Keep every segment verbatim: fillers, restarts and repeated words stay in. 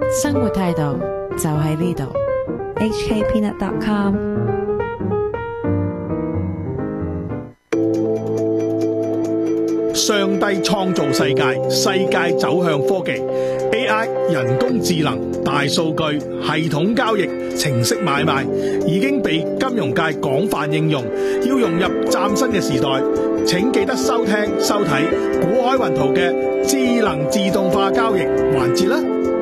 生活態度就喺呢度。 H K peanut dot com。 上帝創造世界，世界走向科技 A I 人工智能、大數據、系統交易、程式買賣已經被金融界廣泛應用。要融入嶄新嘅時代，請記得收聽收睇古海雲圖嘅智能自動化交易環節啦。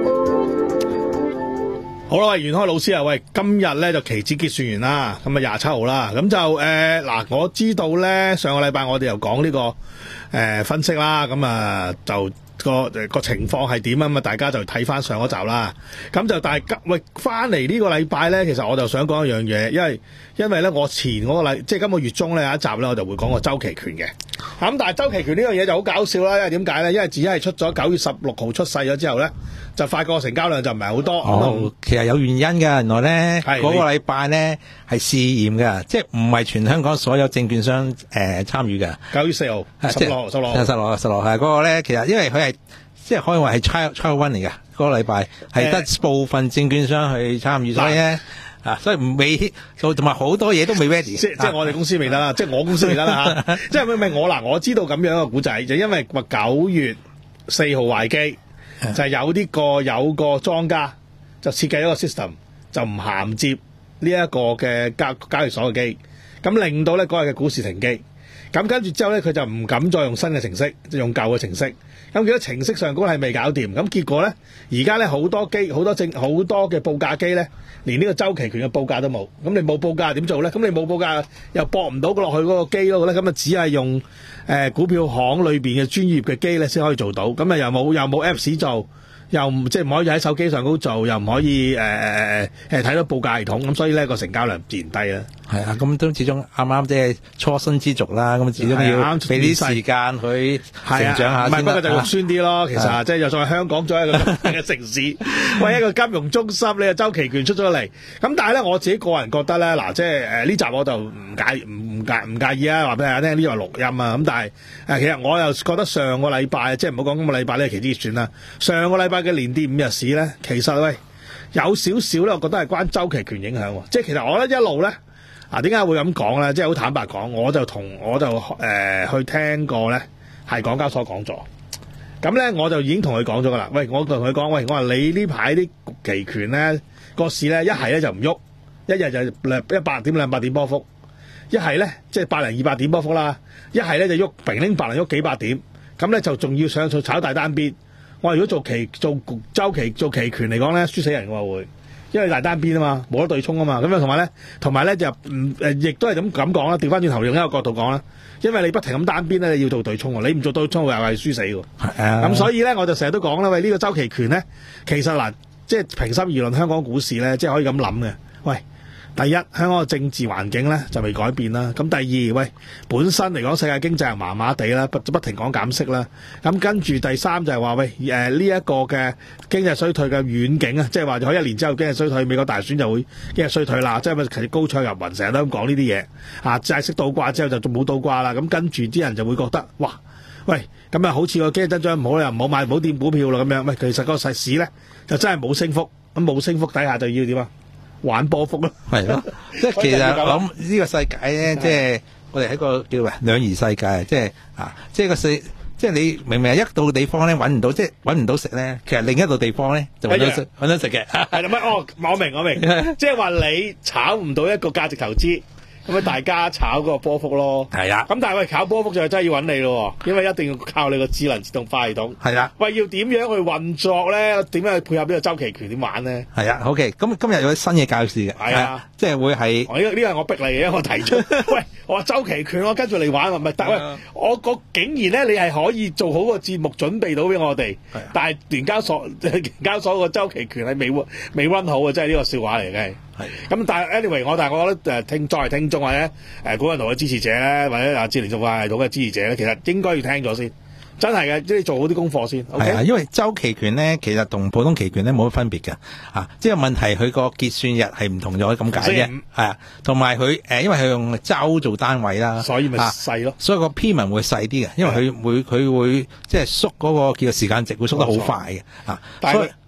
好啦，喂，袁開老師啊，喂，今日咧就期指結算完啦，咁啊廿七號啦，咁就誒嗱、呃，我知道咧上個禮拜我哋又講呢、這個誒、呃、分析啦，咁啊就個個情況係點啊？咁啊大家就睇翻上嗰集啦，咁就大家喂翻嚟呢個禮拜咧，其實我就想講一樣嘢，因為因為咧我前嗰個禮即係今個月中咧有一集咧，我就會講個周期權嘅，咁但係周期權呢樣嘢就好搞笑啦，因為點解咧？因為自己係出咗九月十六號出世咗之後咧，就發覺成交量就唔係好多。 哦，其實有原因㗎，原來咧嗰、那個禮拜咧係試驗㗎，即係唔係全香港所有證券商誒、呃、參與㗎。 九月四號，十六號，十六號， 十六號，十六號係嗰個咧，其實因為佢係即係可以話係 trial trial one 嚟㗎，嗰、那個禮拜係得部分證券商去參與，所以咧。啊，所以唔未，同埋好多嘢都未 ready， 即即係我哋公司未得啦，即係我公司未得啦嚇，即係咪咪我嗱，我知道咁樣嘅古仔，就因為話九月四號壞機，就係有啲個有個莊家就設計一個 system， 就唔銜接呢一個嘅交交易所嘅機，咁令到咧嗰日嘅股市停機，咁跟住之後咧佢就唔敢再用新嘅程式，就用舊嘅程式。咁結果程式上高係未搞掂，咁結果咧，而家咧好多機、好多證、好多嘅報價機咧，連呢個周期權嘅報價都冇。咁你冇報價點做咧？咁你冇報價又駁唔到落去嗰個機咯咧？咁啊只係用誒、呃、股票行裏邊嘅專業嘅機咧先可以做到。咁啊又冇又冇 Apps 做，又唔即係唔可以喺手機上高做，又唔可以誒誒誒睇到報價系統。咁所以咧個成交量自然低啦。 係啊，咁都始終啱啱即係初生之犢啦，咁始終要俾啲時間佢成長下先啦。唔係，不過就肉酸啲咯。其實即係又再香港作為一個咁嘅城市，為一個金融中心，你個周期權出咗嚟。咁但係咧，我自己個人覺得咧，嗱，即係誒呢集我就唔介唔唔介唔介意啊，話俾大家聽，呢個係錄音啊。咁但係誒，其實我又覺得上個禮拜，即係唔好講今個禮拜呢期指結算啦。上個禮拜嘅連跌五日市咧，其實喂有少少咧，我覺得係關周期權影響。即係其實我覺得一路咧。啊，點解會咁講咧？即係好坦白講，我就同我就誒、呃、去聽過咧，係港交所講咗。咁咧，我就已經同佢講咗噶啦。喂，我同佢講，喂，我話你呢排啲期權咧個市咧，一係咧就唔喐，一日就一百點兩百點波幅；一係咧即係百零二百點波幅啦；一係咧就喐平拎百零喐幾百點。咁咧就仲要上去炒大單邊。我話如果做期做週期做期權嚟講咧，輸死人嘅話會。因為大單邊啊嘛，冇得對沖啊嘛，咁樣同埋咧，同埋咧就唔誒，亦都係咁咁講啦。調翻轉頭用一個角度講啦，因為你不停咁單邊咧，你要做對沖喎，你唔做對沖又係輸死喎。係啊。咁所以咧，我就成日都講啦，喂，呢個周期權咧，其實嗱，即係平心而論，香港股市咧，即係可以咁諗嘅。喂，第一，香港嘅政治環境咧就未改變啦。咁第二，喂，本身嚟講世界經濟又麻麻地啦，不不停講減息啦。咁跟住第三就係話，喂，誒呢一個嘅經濟衰退嘅遠景啊，即係話可一年之後經濟衰退，美國大選就會經濟衰退啦。即係咪其實高唱入雲，成日都咁講呢啲嘢啊，債息倒掛之後就冇倒掛啦。咁跟住啲人就會覺得，哇，喂，咁啊好似個經濟增長唔好，又唔好買唔好掂股票啦咁樣。喂，其實個勢市咧就真係冇升幅，咁冇升幅底下就要點啊？玩波幅咯，係咯，即係其實諗呢個世界咧，即係我哋喺個叫咩兩儀世界，即係啊，即係個世，即係你明明係一度地方咧揾唔到，即係揾唔到食咧，其實另一度地方咧就揾到食，揾到食嘅，係啦，乜哦，我明我明，即係話你炒唔到一個價值投資。咁咪大家炒嗰個波幅咯，係啊。咁但係喂，炒波幅就真係要揾你咯，因為一定要靠你個智能自動化系統。係啊。喂，要點樣去運作咧？點樣去配合呢個周期權點玩咧？係啊。OK，咁今日有啲新嘅教示嘅。係啊。即係會係。我呢個呢個係我逼嚟嘅，我提出。喂，我話周期權，我跟住嚟玩，咪得？喂，我我竟然咧，你係可以做好個節目準備到俾我哋，但係聯交所聯交所個周期權係未未溫好啊！真係呢個笑話嚟嘅。係咁，但係 anyway，我但係我覺得誒聽作為聽眾或者誒古人圖嘅支持者咧，或者啊智能自動化系統嘅支持者咧，其實應該要聽咗先，真係嘅，即係做好啲功課先。係、okay? 啊，因為周期權咧，其實同普通期權咧冇乜分別嘅啊，即係問題佢個結算日係唔同咗咁解啫。係啊，同埋佢誒，因為佢用周做單位啦，所以咪細咯。所以個篇文會細啲嘅，因為佢會佢會即係縮嗰個叫做時間值會縮得好快嘅啊。但係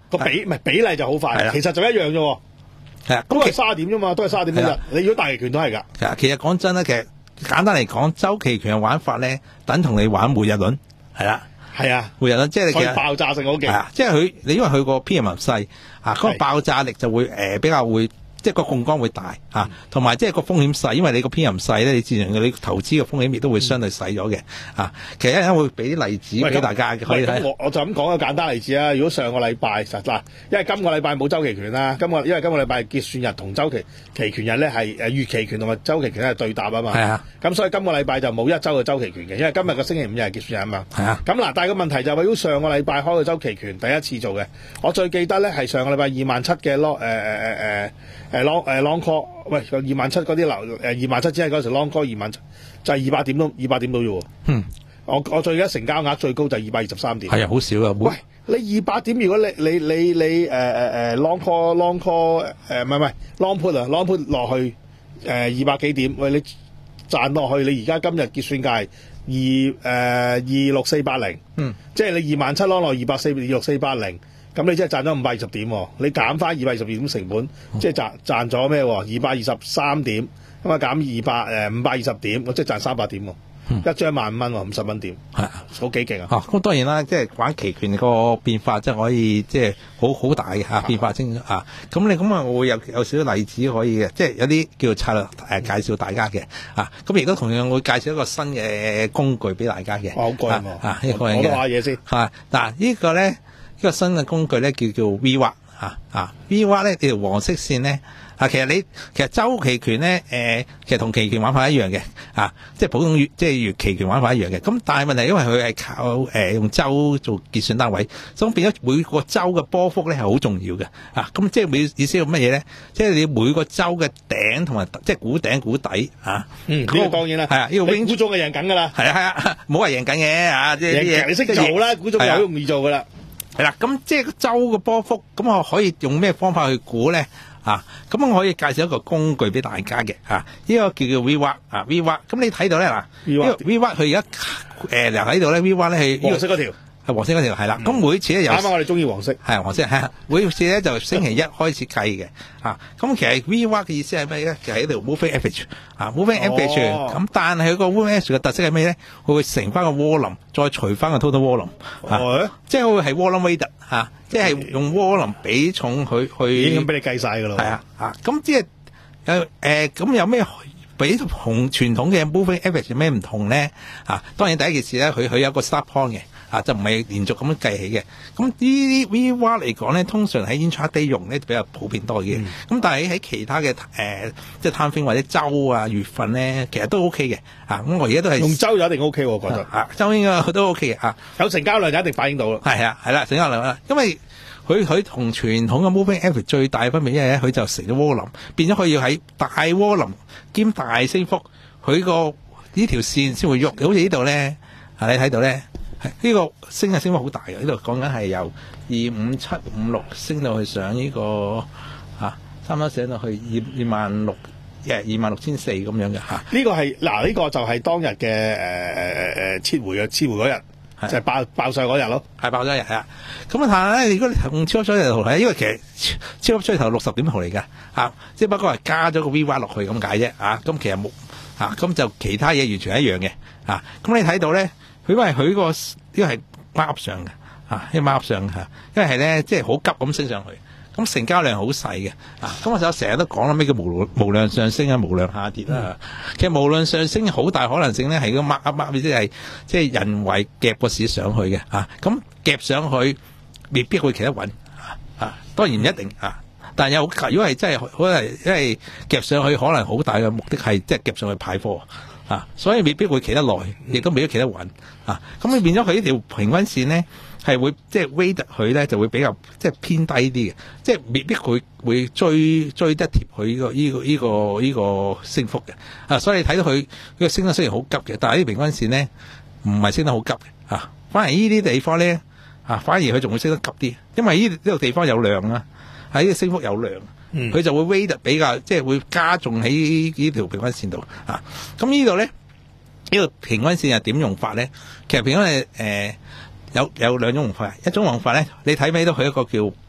個比唔係比例就好快，其實就一樣啫。 係啊， 都係卅點啫嘛，都係卅點一日。你如果大期權都係㗎。 係啊，其實講真咧，其實簡單嚟講，周期權嘅玩法咧，等同你玩每日輪，係啦， 係啊， 每日輪即係其實爆炸性好勁。 係啊，即係佢你因為佢個 P M 細啊，嗰個爆炸力就會誒、呃、比較會。即係個槓桿會大嚇，同埋即係個風險細，因為你個 P M 細咧，你自然你投資嘅風險亦都會相對細咗嘅嚇。其實一陣會俾啲例子俾大家嘅，可以睇。 我我就咁講個簡單例子啊。如果上個禮拜實嗱，因為今個禮拜冇周期權啦，今個因為今個禮拜結算日同周期期權日咧係誒月期權同埋周期權係對答啊嘛。係啊。咁所以今個禮拜就冇一周嘅周期權嘅，因為今日個星期五又係結算日啊嘛。係啊。咁嗱，但係個問題就係如果上個禮拜開個周期權第一次做嘅，我最記得咧係上個禮拜二萬七嘅 long 誒誒誒誒誒 long 誒 long。喂，二萬七嗰啲流誒二萬七只係嗰時 long call 二萬七，就係二百點都二百點到啫喎。嗯，我我最而家成交額最高就係二百二十三點。係啊，好少啊。喂，你二百點，如果你你你你誒誒誒 long call long call 誒唔係唔係 long put 啊 long put 落去誒二百幾點？喂，你賺落去，你而家今日結算價二誒二六四八零。嗯，即係你二萬七 long 落二百四二六四八零。咁你即係賺咗五百二十點，你減翻二百二十二點成本，嗯、即係賺賺咗咩？二百二十三點，咁啊減二百誒五百二十點，我即係賺三百點喎。嗯、一張萬五蚊喎，五十蚊點，係好幾勁啊！哦，咁當然啦，即係玩期權個變化，即係可以即係好好大嘅嚇變化清啊！咁你咁啊，我會有有少少例子可以嘅，即係有啲叫做策略誒、呃、介紹大家嘅啊！咁亦都同樣會介紹一個新嘅工具俾大家嘅。哦，好過癮喎！啊，呢個我都話嘢先嚇嗱，呢個咧。呢個新嘅工具咧叫叫 V W A T 啊啊 V W A T 咧條黃色線咧啊，其實你其實周期權咧誒、呃，其實同期權玩法一樣嘅啊，即係普通月即係月期權玩法一樣嘅。咁但係問題因為佢係靠誒、呃、用周做結算單位，所以變咗每個周嘅波幅咧係好重要嘅啊。咁即係每意思係乜嘢咧？即係你每個周嘅頂同埋即係估頂估底啊。嗯，呢、這個當然啦，係啊，呢、這個估中嘅贏緊㗎啦。係啊係啊，冇話贏緊嘅啊，即係啲嘢你識做啦，估中就好容易做㗎啦。係啦，咁即係個周嘅波幅，咁我可以用咩方法去估咧？啊，咁我可以介紹一個工具俾大家嘅，啊，呢、這個叫做 V W A T 啊 V W A T，咁你睇到咧嗱，呢個 V W A T 佢而家誒嗱喺度咧 V W A T 咧係黃色嗰條。黃色嗰條係啦，咁、嗯、每次咧有啱啱我哋中意黃色，係黃色係每次咧就星期一開始計嘅，啊，咁其實 V W A T 嘅意思係咩咧？就係一條 moving average，啊 moving average，咁但係佢個 moving average 嘅特色係咩咧？佢會乘翻個 volume，再除翻個 total volume，啊，即係會係 volume weighted，嚇，即係用 volume 比重去去已經俾你計晒㗎咯，係啊，啊，咁即係誒誒，咁有咩比同傳統嘅 moving average 有咩唔同咧？啊，當然第一件事咧，佢佢有個 start point 嘅。啊，就唔係連續咁樣計起嘅。咁呢啲 V W A T 嚟講咧，通常喺 intraday 用咧比較普遍多嘅。咁、嗯、但係喺其他嘅誒、呃，即係 time frame 或者周啊、月份咧，其實都 OK 嘅。啊，咁我而家都係用周就一定 OK，我覺得。啊，周應該都 OK 嘅。啊，有成交量就一定反映到咯。係啊，係啦，成交量啦，因為佢佢同傳統嘅 moving average 最大嘅分別，因為咧佢就成咗渦輪，變咗佢要喺大渦輪兼大升幅，佢個呢條線先會喐。好似呢度咧，啊，你睇到咧。呢、這個升係升幅好大嘅，呢度講緊係由二五七五六升到去上呢、這個嚇，差唔多升到去二二萬六，誒二萬六千四咁樣嘅嚇。呢、這個係嗱，呢、這個就係當日嘅誒誒誒誒撤回嘅撤回嗰日，就係、是、爆爆上嗰日咯，係爆咗一日係啊。咁啊，但係咧，如果你用超級趨勢圖睇，因為其實超級趨勢圖六十點圖嚟㗎嚇，即係不過係加咗個 V W A T 落去咁解啫啊。咁其實冇嚇，咁就其他嘢完全一樣嘅啊。咁你睇到咧。佢因為佢個呢個係 mark up 上嘅，啊，呢個 mark up 上嘅，因為係咧即係好急咁升上去，咁成交量好細嘅，啊，咁我就成日都講啦，咩叫無無量上升啊，無量下跌啦、啊嗯。其實無量上升好大可能性咧係個 mark up mark up，即係即係人為夾個市上去嘅，啊，咁夾上去未必會企得穩，啊，當然唔一定啊，但係有如果係真係可能因為夾上去可能好大嘅目的係即係夾上去派貨。啊，所以未必會企得耐，亦都未必企得穩啊。咁你變咗佢呢條平均線咧，係會即係 weight 佢咧，就會比較即係偏低啲嘅，即係未必佢會追追得貼佢呢個呢個呢個呢個升幅嘅啊。所以你睇到佢呢個升得雖然好急嘅，但係呢平均線咧唔係升得好急嘅啊。反而呢啲地方咧啊，反而佢仲會升得急啲，因為呢呢個地方有量啊，喺呢個升幅有量。佢、嗯、就會 weight 比較即係會加重喺呢條平均線度啊！咁呢度咧，呢、呢個平均線係點用法咧？其實平均係誒有有兩種用法，一種用法咧，你睇唔睇到佢一個叫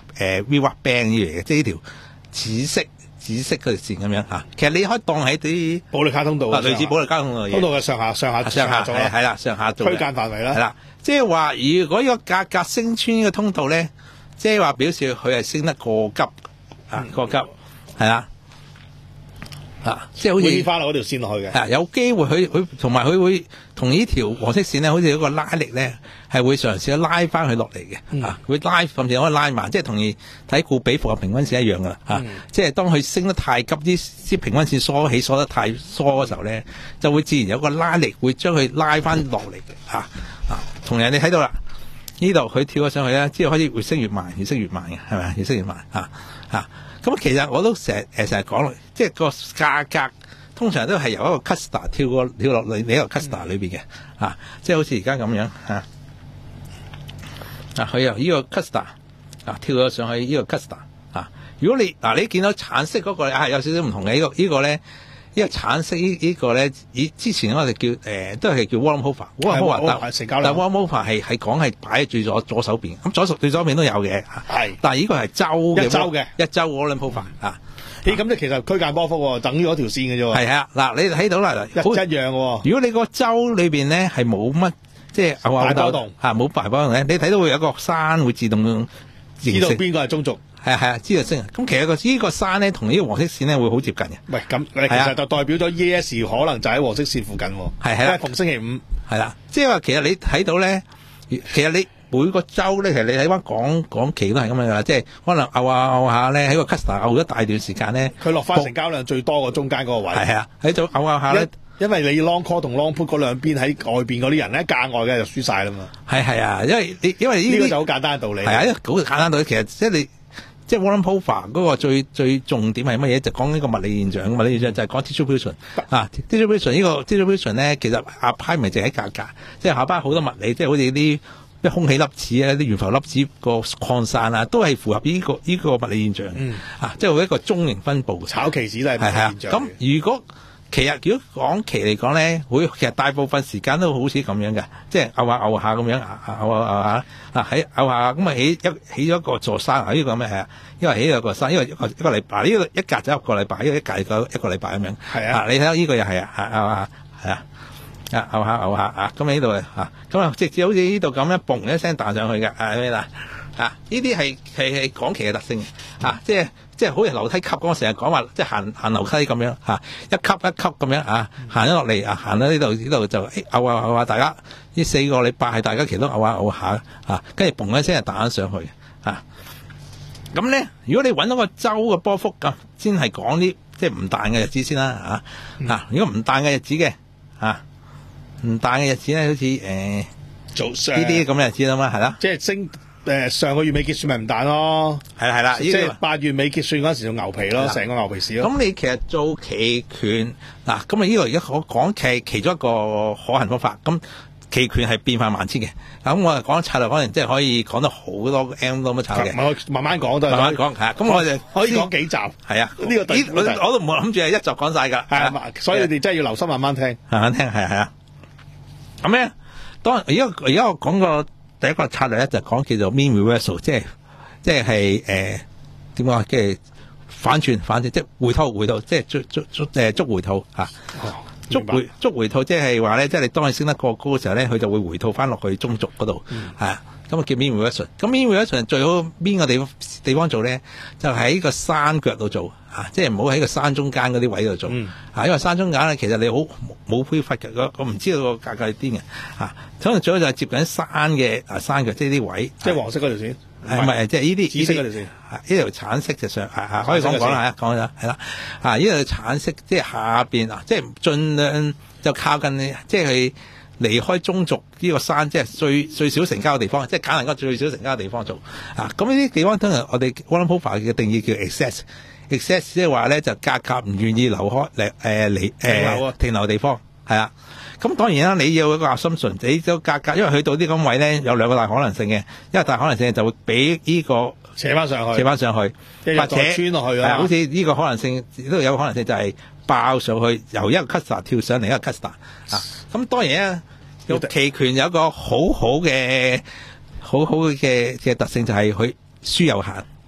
誒 V WAP band 呢嚟嘅，即係呢條紫色紫色嗰條線咁樣嚇。其實你可以當喺啲保利卡通道， 類似保利卡通道嘅嘢。 通道嘅上下上下上下係係啦，上下做區間範圍啦。 係啦，即係話如果呢個價格升穿呢個通道咧，即係話表示佢係升得過急啊，過急係啦。啊，即係好似翻落嗰條線落去嘅， 啊，有機會佢佢同埋佢會同呢條黃色線咧，好似一個拉力咧，係會嘗試拉翻佢落嚟嘅， 嗯、 啊，會拉甚至可以拉慢，即係同意睇固比符合平均線一樣噶啦，啊，嗯、即係當佢升得太急，啲啲平均線疏起疏得太疏嘅時候咧，就會自然有個拉力會將佢拉翻落嚟嘅，啊啊，同樣你睇到啦，呢度佢跳咗上去咧，之後開始越升越慢，越升越慢嘅，係咪？越升越慢，啊啊。咁其實我都成日誒成日講，即係個價格通常都係由一個 cluster 跳過跳落嚟你一個 cluster 裏邊嘅，嗯、啊，即係好似而家咁樣嚇，啊，佢由呢個 cluster 啊跳咗上去呢個 cluster 啊，如果你嗱、啊、你見到橙色嗰、那個啊有少少唔同嘅、這個這個、呢個呢個咧。呢個橙色呢呢個咧，以之前我哋叫誒、呃、都係叫 Wollenhofer，Wollenhofer 但但 Wollenhofer 係係講係擺喺最左左手邊，咁左手最左邊都有嘅，係，但係呢個係周嘅一周嘅一周 Wollenhofer 啊， 咦咁即係其實區間波幅等於嗰條線嘅啫喎，係啊，嗱你睇到啦， 一一樣喎。 如果你個周裏邊咧係冇乜即係大波動嚇冇大波動咧，你睇到會有一個山會自動知道邊個係中軸。 係啊係啊，知道升啊！咁其實個呢個山咧，同呢個黃色線咧會好接近嘅。 喂，咁其實就代表咗 E S 可能就喺黃色線附近喎。係係啦，逢星期五係啦，即係話其實你睇到咧，其實你每個週咧，其實你睇翻港港期都係咁樣噶啦，即係可能拗下拗下咧，喺個 cluster 拗咗大段時間咧， 佢落翻成交量最多個中間嗰個位。係啊，喺度拗拗下咧。 因為你 long call 同 long put 嗰兩邊喺外邊嗰啲人咧，價外嘅就輸晒啦嘛。 係係啊，因為你因為呢個就好簡單嘅道理。係啊，因為好簡單道理，其實即係你。即係 Wollenhofer 嗰個最最重點係乜嘢？就講呢個物理現象，物理現象就係講 distribution 啊 distribution 呢個 distribution 咧，其實阿派咪就喺價格，即係下班好多物理，即係好似啲一空氣粒子啊、啲懸浮粒子個擴散啊，都係符合呢、呢個呢、呢個物理現象、嗯、啊，即係一個中型分佈。 炒期指都係物理現象。 咁如果其實如果講期嚟講咧，會其實大部分時間都好似咁樣嘅，即係拗下拗下咁樣，拗下拗下啊喺拗下咁啊起一起咗一個座山啊，呢個咩係啊？因為起咗個山，因為一個一個禮拜呢個一隔就一個禮拜，呢個一隔個一個禮拜咁樣。係啊，你睇下呢個又係啊，拗下係啊，啊拗下拗下啊，咁喺呢度啊，咁啊直接好似呢度咁樣嘣一聲彈上去嘅，係咩啦？啊！呢啲係係係港期嘅特性啊，即係即係好似樓梯級咁，我成日講話即係行行樓梯咁樣嚇、啊，一級一級咁樣啊，行咗落嚟啊，行到呢度呢度就誒拗下拗下，大家呢四個禮拜係大家其實都拗下拗下啊，跟住嘣一聲就彈咗上去啊。咁咧，如果你揾到個周嘅波幅咁，先係講啲即係唔彈嘅日子先啦嚇啊！如果唔彈嘅日子嘅啊，唔彈嘅日子咧，好似誒早上呢啲咁嘅日子啊嘛，係啦， 即係升。誒上個月尾結算咪唔彈咯， 係啦係啦， 即係八月尾結算嗰陣時就牛皮咯，成個牛皮市咯。 咁你其實做期權嗱，咁啊呢個而家我講其其中一個可行方法，咁期權係變化萬千嘅。咁我哋講策略可能即係可以講到好多 M 多乜炒嘅， 慢慢講都係慢慢講係啊。咁我哋可以講幾集係啊？呢個我我都唔諗住係一集講晒㗎， 係啊，所以你哋真係要留心慢慢聽， 慢慢聽係係啊。咁咧，當而家而家我講個。第一個策略咧就講叫做 mean reversal， 即係即係誒點講啊？即係反轉反轉，即係回吐回吐，即係捉捉捉誒捉回吐嚇。捉回捉回吐即係話咧，即係你當你升得過高嘅時候咧，佢就會回吐翻落去中軸嗰度係啊。咁啊叫 mean reversal。咁 mean reversal 最好邊個地方地方做咧？就喺個山腳度做啊，即係唔好喺個山中間嗰啲位度做啊。因為山中間咧，其實你好冇飄忽嘅，我唔知道個價格係癲嘅啊。可能最好就係接近山嘅啊山腳，即係啲位， 即係黃色嗰條線， 係唔係？即係呢啲紫色嗰條線， 呢條橙色就上係係可以咁講啦，講咗係啦。啊，呢條橙色即係下邊啊，即係盡量就靠近你，即係離開中軸呢個山，即係最最少成交嘅地方，即係揀能夠最少成交嘅地方做啊。咁呢啲地方通常我哋 Wollenhofer 嘅定義叫 excess，excess 即係話咧就價格唔願意留開嚟誒嚟誒停留地方係啊。咁當然啦，你要一個 assumption，你個價格，因為去到啲咁位咧，有兩個大可能性嘅，一個大可能性就會俾呢個扯翻上去， 扯翻上去，或者穿落去啊。 好似呢個可能性都有可能性就係爆上去，由一個 cluster 跳上嚟一個 cluster 啊。咁當然啊，有期權有一個好好嘅好好嘅嘅特性就係佢輸有限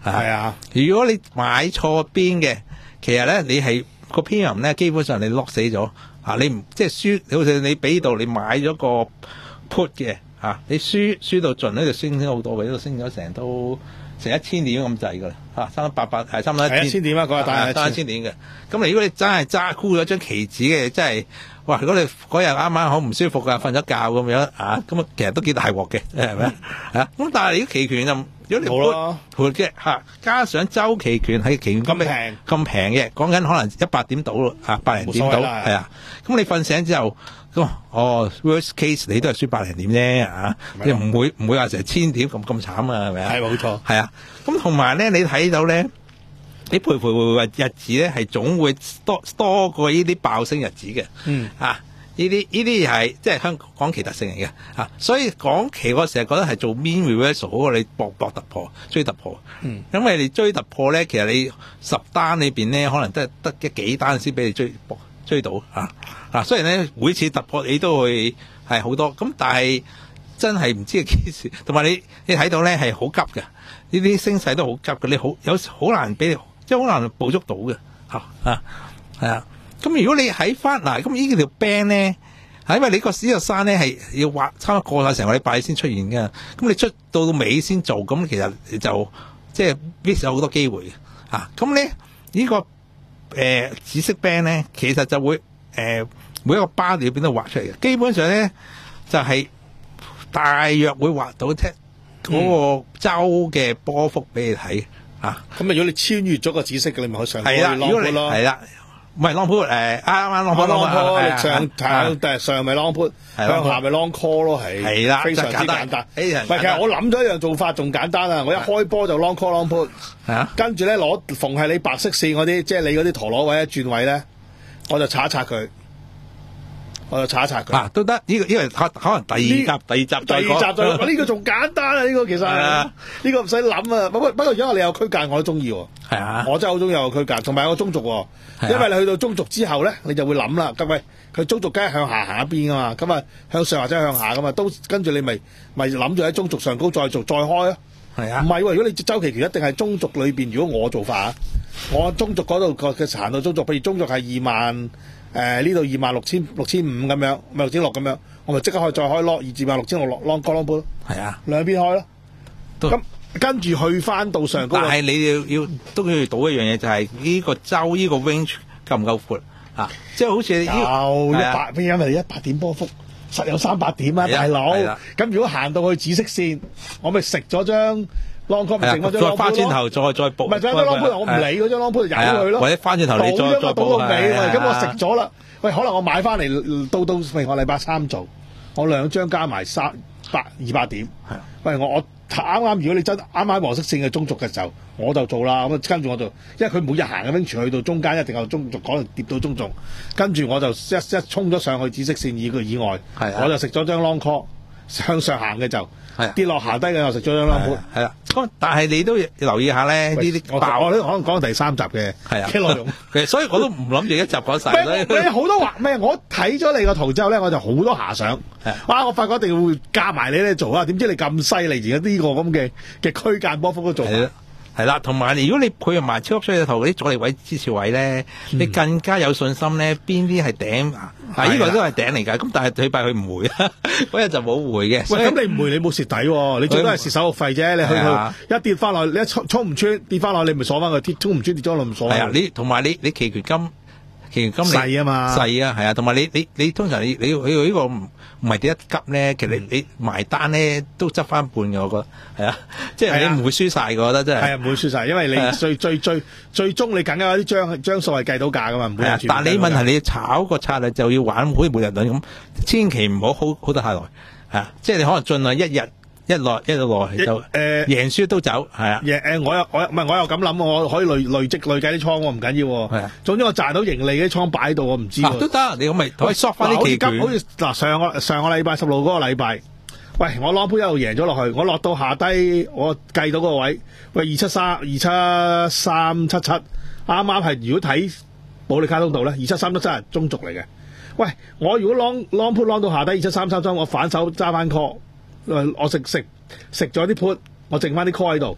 係啊， 如果你買錯邊嘅，其實咧你係個 premium 咧，基本上你 lock 死咗啊！你唔即係輸，好似你俾到你買咗個 put 嘅啊，你輸輸到盡咧就升咗好多嘅，呢度升咗成都成一千點咁滯噶啦嚇，差唔多八百係差唔多一千一千點啊！嗰日打係一千點嘅。咁你如果你真係揸沽咗張期指嘅，真係哇！如果你嗰日啱啱好唔舒服㗎，瞓咗覺咁樣啊，咁啊其實都幾大鑊嘅，係咪啊？咁但係你啲期權就如果你好盤嘅嚇，加上周期權喺期權咁平咁平嘅，講緊可能一百點到咯嚇，百零點到係啊。咁你瞓醒之後，咁哦 worst case 你都係輸百零點啫嚇，你唔會唔會話成千點咁咁慘啊？係咪啊？ 係冇錯， 係啊。咁同埋咧，你睇到咧，你徘徊徘徊日子咧係總會多多過呢啲爆升日子嘅。 嗯啊。呢啲呢啲係即係香港期特性嚟嘅嚇，所以港期我成日覺得係做 mean reversal 好過你搏搏突破追突破， 嗯， 因為你追突破咧，其實你十單裏邊咧可能都係得一幾單先俾你追追到嚇嗱。雖然咧每次突破你都會係好多，咁但係真係唔知係幾時，同埋你你睇到咧係好急嘅，呢啲升勢都好急嘅，你好有時好難俾你即係好難捕捉到嘅嚇啊係啊。咁如果你喺翻嗱，咁呢條 band 咧，係因為你個呢個山咧係要畫差唔多過晒成個禮拜先出現嘅，咁你出到到尾先做，咁其實你就即係 miss 有好多機會嘅啊！咁咧呢、這個誒、呃、紫色 band 咧，其實就會誒、呃、每一個巴裏邊都畫出嚟嘅，基本上咧就係、是、大約會畫到即嗰個周嘅波幅俾你睇啊！ 咁啊，如果你超越咗個紫色嘅，你咪可以上去係啦，如果你咯， 係啦。唔係 long put 誒啱啱 long put long put 你上睇上咪 long put 向下咪 long call 咯，係係啦， 非常之簡單。唔係，其實我諗咗一樣做法仲簡單啊！我一開波就 long call long put， 係啊， 跟住咧攞逢係你白色線嗰啲，即係你嗰啲陀螺位、轉位咧，我就擦一擦佢，我就擦一擦佢。 啊，都得呢個呢個可可能第二集第二集第二集再講，呢個仲簡單啊！呢個其實呢個唔使諗啊。不過不過，因為你有區間，我都中意喎。 係啊， 我真係好中意有個區間，同埋有個中軸喎。因為你去到中軸之後咧，你就會諗啦。咁咪佢中軸梗係向下行一邊噶嘛，咁啊向上或者向下噶嘛，都跟住你咪咪諗住喺中軸上高再做再開啊。 係啊， 唔係喎，如果你周期權一定係中軸裏邊，如果我做法啊，我中軸嗰度個嘅行到中軸，譬如中軸係二萬誒呢度二萬六千六千五咁樣，咪六千六咁樣，我咪即刻可以再開 lock 二萬六千六落 long call long put 咯。 係啊， 兩邊開咯。咁跟住去翻到上高， 但係你要要都要賭一樣嘢，就係呢個周呢個 range 夠唔夠闊啊？即係好似有一百，因為一百點波幅，實有三百點啊，大佬。咁如果行到去紫色線，我咪食咗張 long call，咪剩翻張 long put 咯。再翻轉頭再再補，唔係再張 long put，我唔理嗰張 long put 就由佢咯。 或者翻轉頭你再再補， 倒到尾，咁我食咗啦。喂，可能我買翻嚟到到譬如我禮拜三做，我兩張加埋三百二百點。喂，我我。啱啱如果你真啱啱黃色線嘅中軸嘅時候，我就做啦。咁跟住我就，因為佢每日行嘅 range 去到中間一定有中軸，可能跌到中軸。跟住我就一一衝咗上去紫色線以個以外， 啊、 我就食咗張 long call 向上行嘅就， 啊、跌落下低嘅又食咗張 long put。 係啦，咁但係你都要留意下咧呢啲。 我我呢可能講第三集嘅嘅內容。 其實所以我都唔諗住一集講晒。 咩好多話咩？我睇咗你個圖之後咧，我就好多遐想。哇！我發覺一定會加埋你咧做啊！點知你咁犀利，而家呢個咁嘅嘅區間波幅都做。 係啦，同埋如果你配合埋超級衰嘅圖嗰啲阻力位、支持位咧，嗯、你更加有信心咧，邊啲係頂啊？呢、呢個都係頂嚟㗎。咁但係佢拜佢唔回啦，嗰日就冇回嘅。 喂，咁你唔回你冇蝕底喎，你最多係蝕手續費啫。你去去一跌翻落，你一衝衝唔穿跌翻落，你咪鎖翻佢，跌衝唔穿跌咗落唔鎖。係啊， 你同埋你你期權金。期權金細啊嘛， 細啊，係啊，同埋你你你通常你你你呢個唔唔係跌得急咧，其實你你埋單咧都執翻半嘅，我覺得係啊，即係你唔會輸晒嘅，我覺得真係係啊，唔會輸晒，因為你最最最最終你梗有啲張張數係計到價噶嘛，唔會完全。 但係你問題你炒個策略就要玩好似每日輪咁，千祈唔好 hold hold 得太耐，係啊，即係你可能盡量一日。一落一落就誒贏輸都走係啊，贏誒我又我唔係我又咁諗，我可以累累積累計啲倉，我唔緊要喎。係啊，總之我賺到盈利嘅倉擺喺度，我唔知喎。都得，你咁咪可以縮翻啲期權。好似嗱上個上個禮拜十六嗰個禮拜，喂我攞鋪一路贏咗落去，我落到下低我計到嗰個位，喂二七三二七三七七，啱啱係如果睇保利卡通道咧，二七三七七係中軸嚟嘅。喂我如果 long long put long 到下低二七三三三，我反手揸翻 call。我食食食咗啲 put，我剩翻啲 call 喺度。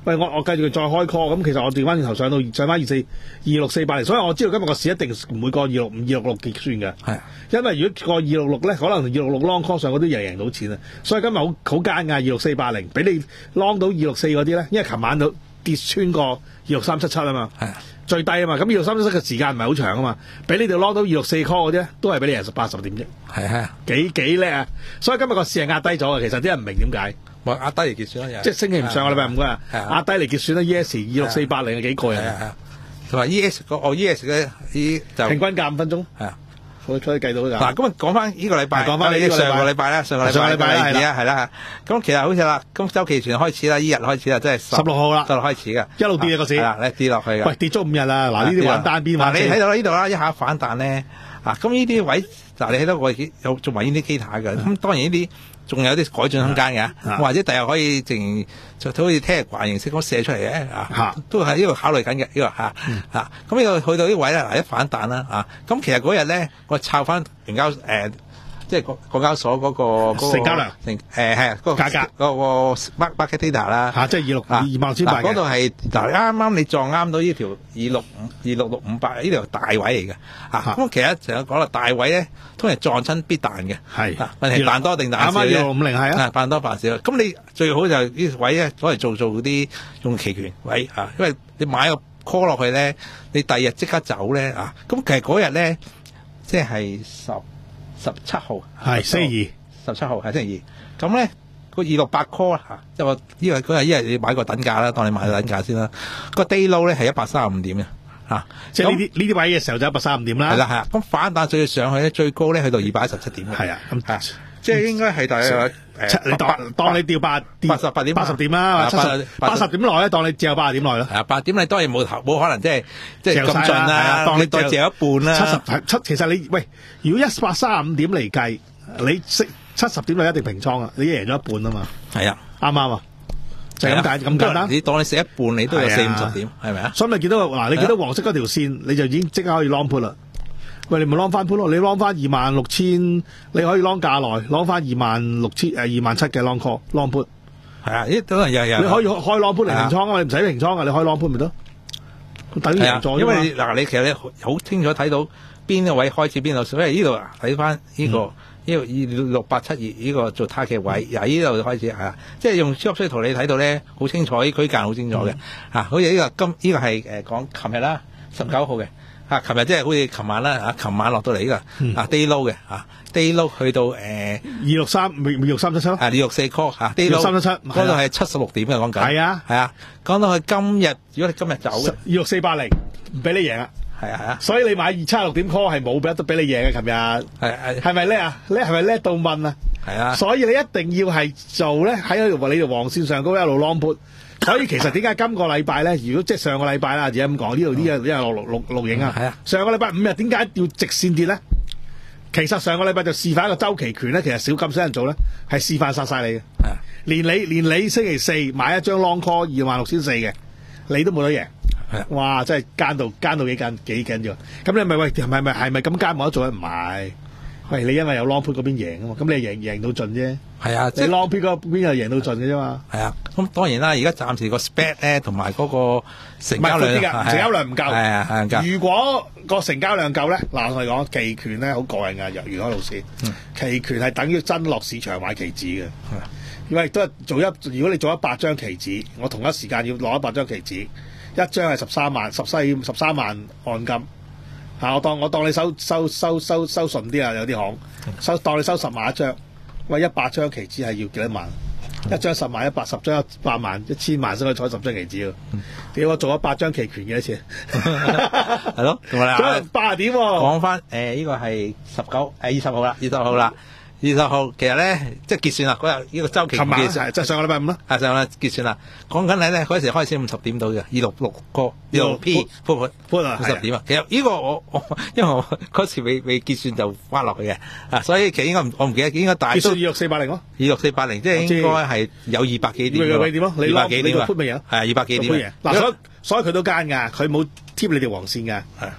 喂，我我繼續再開 call，咁其實我調翻轉頭上到上翻二四二六四八零，所以我知道今日個市一定唔會過二六五二六六結算嘅。係，因為如果過二六六咧，可能二六六 long call 上嗰啲又贏到錢啊。所以今日好好奸㗎，二六四八零俾你 long 到二六四嗰啲咧，因為琴晚都跌穿過二六三七七啊嘛。係。最低啊嘛，咁二六三七七嘅時間唔係好長啊嘛，俾你哋攞到二六四 call 嗰啲咧，都係俾你贏十八十點啫。係係，幾幾叻啊！所以今日個市係壓低咗啊，其實啲人唔明點解。咪壓低嚟結算啦，即係星期唔上個禮拜五啊，壓低嚟結算啦。E S 二六四八零係幾過癮啊！同埋 E S 個哦 E S 嘅依就平均價五分鐘。係啊。可以計到㗎。嗱，咁啊講翻呢個禮拜，講翻你上個禮拜啦，上個禮拜嘅例子啊，係啦。咁其實好似啦，咁週期權開始啦，依日開始啦，即係十六號啦，十六開始嘅，一路跌個市，係啦，跌落去嘅。喂，跌咗五日啦，嗱呢啲玩單邊玩。嗱你睇到呢度啦，一下反彈咧，啊咁呢啲位，嗱你睇到我有做埋呢啲 data 嘅，咁當然呢啲仲有啲改進空間嘅，或者第日可以淨就好似聽日環形式咁射出嚟嘅，啊都係呢個考慮緊嘅呢個嚇嚇。咁呢個去到啲位咧，嗱一反彈啦，啊咁其實嗰日咧，我抄翻成交誒。即係港港交所嗰個成交量，成誒係嗰個價格嗰個 market data 啦嚇，即係二六二萬六千八嘅。嗰度係嗱啱啱你撞啱到呢條二六五二六六五八呢條大位嚟嘅嚇。咁其實成日講啦，大位咧通常撞親必彈嘅係，問題彈多定彈少咧？啱啱二六五零係啊，彈多彈少。咁你最好就呢位咧攞嚟做做嗰啲用期權位嚇，因為你買個 call 落去咧，你第二日即刻走咧啊。咁其實嗰日咧即係十。十七號係星期二，十七號係星期二。咁咧個二六八 call 啊，即係我呢個嗰日，因為你買個等價啦，當你買個等價先啦。個 day low 咧係一百三十五點嘅嚇，即係呢啲呢啲位嘅時候就一百三十五點啦。係啦係啊，咁反彈最上去咧最高咧去到二百一十七點。係啊，咁係即係應該係大約誒，你當當你掉八八十八點八十點啦，七十八十點內咧，當你借八十點內咯。係啊，八點你當然冇頭冇可能即係即係咁盡啦，當你再借一半啦。七十七其實你喂，如果一百三十五點嚟計，你識七十點就一定平倉啊，你贏咗一半啊嘛。係啊，啱唔啱啊？就係咁解咁簡單。你當你食一半，你都有四五十點，係咪啊？所以你見到嗱，你見到黃色嗰條線，你就已經即刻可以 long put 啦。喂，你咪 long 翻 put 咯，你 long 翻二萬六千，你可以 long 價內 long 翻二萬六千誒二萬七嘅 long call long put， 係啊，咦，等陣又又你可以開 long put 嚟平倉啊，你唔使平倉啊，你開 long put 咪得，等於平倉。因為嗱，你其實你好清楚睇到邊個位開始邊度，所以呢度睇翻呢個呢個二六八七二呢個做 target 位，由呢度開始係啊，即係用超級水圖你睇到咧，好清楚，啲區間好清楚嘅嚇，好似呢個今呢個係誒講琴日啦，十九號嘅。啊！琴日即係好似琴晚啦，啊！琴晚落到嚟呢個啊 day low 嘅啊 day low 去到誒二六三二六三七七啊二六四 call 嚇 day low 三七七嗰度係七十六點嘅講緊係啊係啊，講到佢今日如果你今日走嘅二六四八零唔俾你贏啊係啊係啊，所以你買二七十六點 call 係冇俾得俾你贏嘅。琴日係係係咪叻啊叻係咪叻到問啊係啊，所以你一定要係做咧喺條你條黃線上高一路 long put。所以其實點解今個禮拜咧？如果即係上個禮拜啦，而家咁講呢度啲嘢，因為錄錄錄錄影啊。係啊。上個禮拜五日點解要直線跌咧？其實上個禮拜就示範一個周期權咧，其實少咁少人做咧，係示範殺晒你嘅。係啊。連你連你星期四買一張 long call 二萬六千四嘅，你都冇得贏。係啊。哇！真係奸到奸到幾緊幾緊要。咁你咪喂係咪咪係咪咁奸冇得做咧？唔係。喂，你因為有 long put 嗰邊贏啊嘛，咁你贏贏到盡啫。係啊，即係 long put 嗰邊又贏到盡嘅啫嘛。係啊，咁當然啦，而家暫時個 spread 咧同埋嗰個成交量，成交量唔夠。係啊，係夠。如果個成交量夠咧，嗱我哋講期權咧好過癮噶，若如開老師，期權係等於真落市場買期指嘅。因為都係做一，如果你做一百張期指，我同一時間要攞一百張期指，一張係十三萬，十四十三萬按金。嚇！我當我當你收收收收收順啲啊，有啲行收當你收十萬一張，喂一百張期指係要幾多萬？嗯、一張十萬，一百十張一百萬，一千萬先可以採十張期指喎。屌、嗯、我做咗八張期權幾多錢？係咯，同埋啦，八十點喎。講翻誒呢個係十九誒二十號啦，二十號啦。二十號其實咧，即係結算啦嗰日呢個週期結算，即係上個禮拜五啦。係上個禮拜結算啦。講緊係咧嗰時開始五十點到嘅，二六六個二六 P put put 啊，五十點啊。其實呢個我我因為我嗰時未未結算就翻落去嘅啊，所以其實應該我唔記得應該大。結算二六四八零咯，二六四八零即係應該係有二百幾點。二百幾點咯？二百幾點啊？係啊，二百幾點。嗱，所以所以佢都奸㗎，佢冇貼你條黃線㗎。係。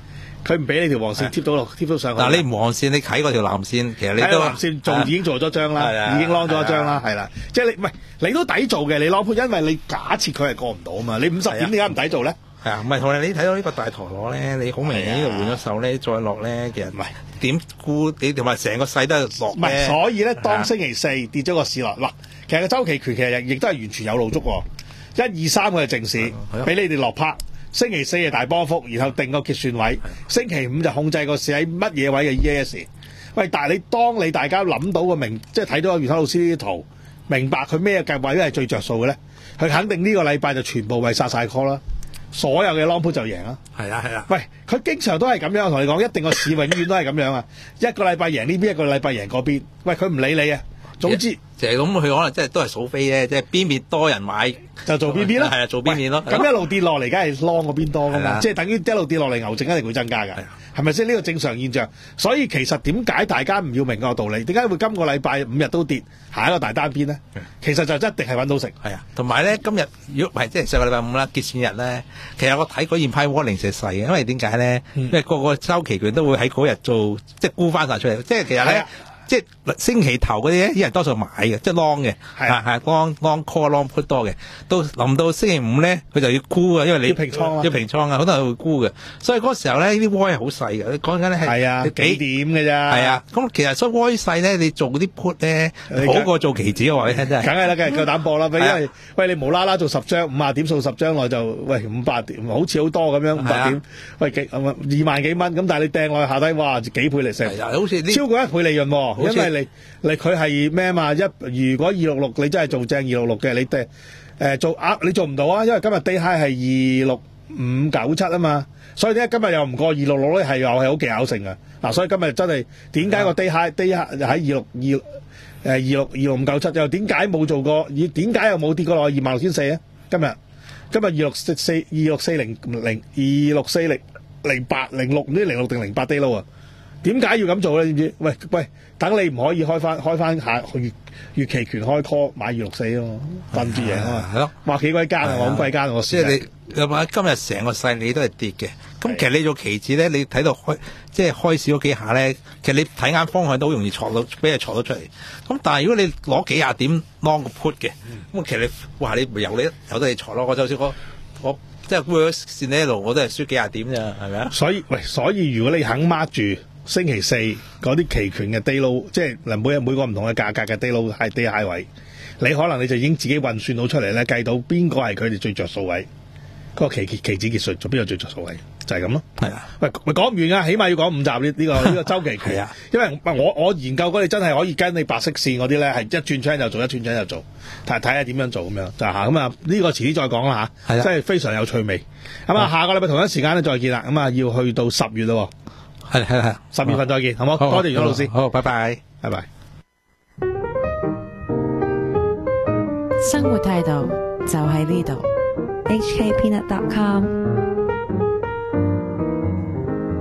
佢唔俾你條黃線貼到落貼到上去。 嗱，你唔黃線，你睇嗰條藍線，其實你都藍線做已經做咗張啦，已經啷咗一張啦，係啦。即係你唔係你都抵做嘅，你啷盤，因為你假設佢係過唔到啊嘛。你五十點點解唔抵做咧？係啊，唔係同埋你睇到呢個大陀螺咧，你好明顯呢度換咗手咧，再落咧，其實唔係點估你同埋成個勢都係落。唔係， 所以咧，當星期四跌咗個市落，嗱，其實個周期權其實亦都係完全有路捉喎。一二三個係靜市，俾你哋落拍。星期四係大波幅，然後定個結算位。星期五就控制個市喺乜嘢位嘅 E S。喂，但係你當你大家諗到個明，即係睇到個袁海老師呢啲圖，明白佢咩計位係最着數嘅咧？佢肯定呢個禮拜就全部為殺晒 call 啦。所有嘅 long put 就贏啦， 係啊係啊。 喂，佢經常都係咁樣，我同你講，一定個市永遠都係咁樣啊！一個禮拜贏呢邊，一個禮拜贏嗰邊。喂，佢唔理你啊。總之就係咁，佢可能即係都係數飛咧，即係邊邊多人買就做邊邊咯。 係啊，做邊邊咯。 咁一路跌落嚟，梗係 long 嗰邊多噶嘛。即係等於一路跌落嚟，牛證一定會增加㗎。係咪先？呢個正常現象。所以其實點解大家唔要明個道理？點解會今個禮拜五日都跌，下一個大單邊咧？其實就一定係揾到食。係啊， 同埋咧，今日如果唔係即係上個禮拜五啦，結算日咧，其實我睇嗰現派窩零舍細嘅，因為點解咧？因為個個周期權都會喺嗰日做即係沽翻晒出嚟，即係其實咧。即係星期頭嗰啲咧，啲人多數買嘅，即係 long 嘅，係係 long long call long put 多嘅。到臨到星期五咧，佢就要沽啊，因為你要平倉啊， 要平倉啊，好多人會沽嘅。所以嗰時候咧，呢啲窩係好細嘅。你講緊咧係係啊幾點嘅咋？係啊，咁其實所以窩細咧，你做嗰啲 put 咧，好過做期指嘅話，你聽真係。 梗係啦，梗係夠膽搏啦，因為喂你無啦啦做十張五啊點數十張內就喂五百點，好似好多咁樣五百點，喂幾二萬幾蚊咁，但係你掟落去下低，哇幾倍利息， 好似超過一倍利潤喎。因為你你佢係咩嘛？一如果二六六你真係做正二六六嘅，你誒誒、呃、做額你做唔到啊！因為今日 day high 係二六五九七啊嘛，所以點解今日又唔過二六六咧？係又係好技巧性嘅嗱，所以今日真係點解個 day high day high 喺二六二誒二六二六五九七又點解冇做過？點解又冇跌過落去二萬六千四啊？今日今日二六四四二六四零零二六四零零八零六唔知零六定零八 day low 啊？點解要咁做咧？知唔知？喂喂，等你唔可以開翻開翻下月月期權開 call 買二六四咯，瞓住贏啊嘛！係咯，哇幾鬼奸啊！我咁鬼奸我。即係你有冇今日成個勢你都係跌嘅？咁其實你做期指咧，你睇到開即係開市嗰幾下咧，其實你睇啱方向都好容易錯到，俾人錯到出嚟。咁但係如果你攞幾廿點 long 個 put 嘅，咁、嗯、其實你哇你咪由你由得你錯咯。我就算我我即係 worst scenario 我都係輸幾廿點咋，係咪啊？ 所以喂，所以如果你肯 mark 住。星期四嗰啲期權嘅 day low，即係嗱每日每個唔同嘅價格嘅 day low 係 day high 位，你可能你就已經自己運算到出嚟咧，計到邊個係佢哋最着數位，嗰、那個期期期指結算做邊個最着數位，就係咁咯。係啊，喂，咪講唔完啊，起碼要講五集呢、這、呢個呢、這個周期權。啊，因為我我研究嗰啲真係可以跟你白色線嗰啲咧，係一轉槍就做，一轉槍就做，睇睇下點樣做咁樣就嚇咁啊！呢個遲啲再講啦嚇，真係非常有趣味。咁啊，下個禮拜同一時間咧再見啦。咁啊，要去到十月咯。 係係係， 十月份再見，好唔好？多謝袁老師， 好，拜拜， 拜拜。 生活態度就喺呢度。 H K Peanut dot com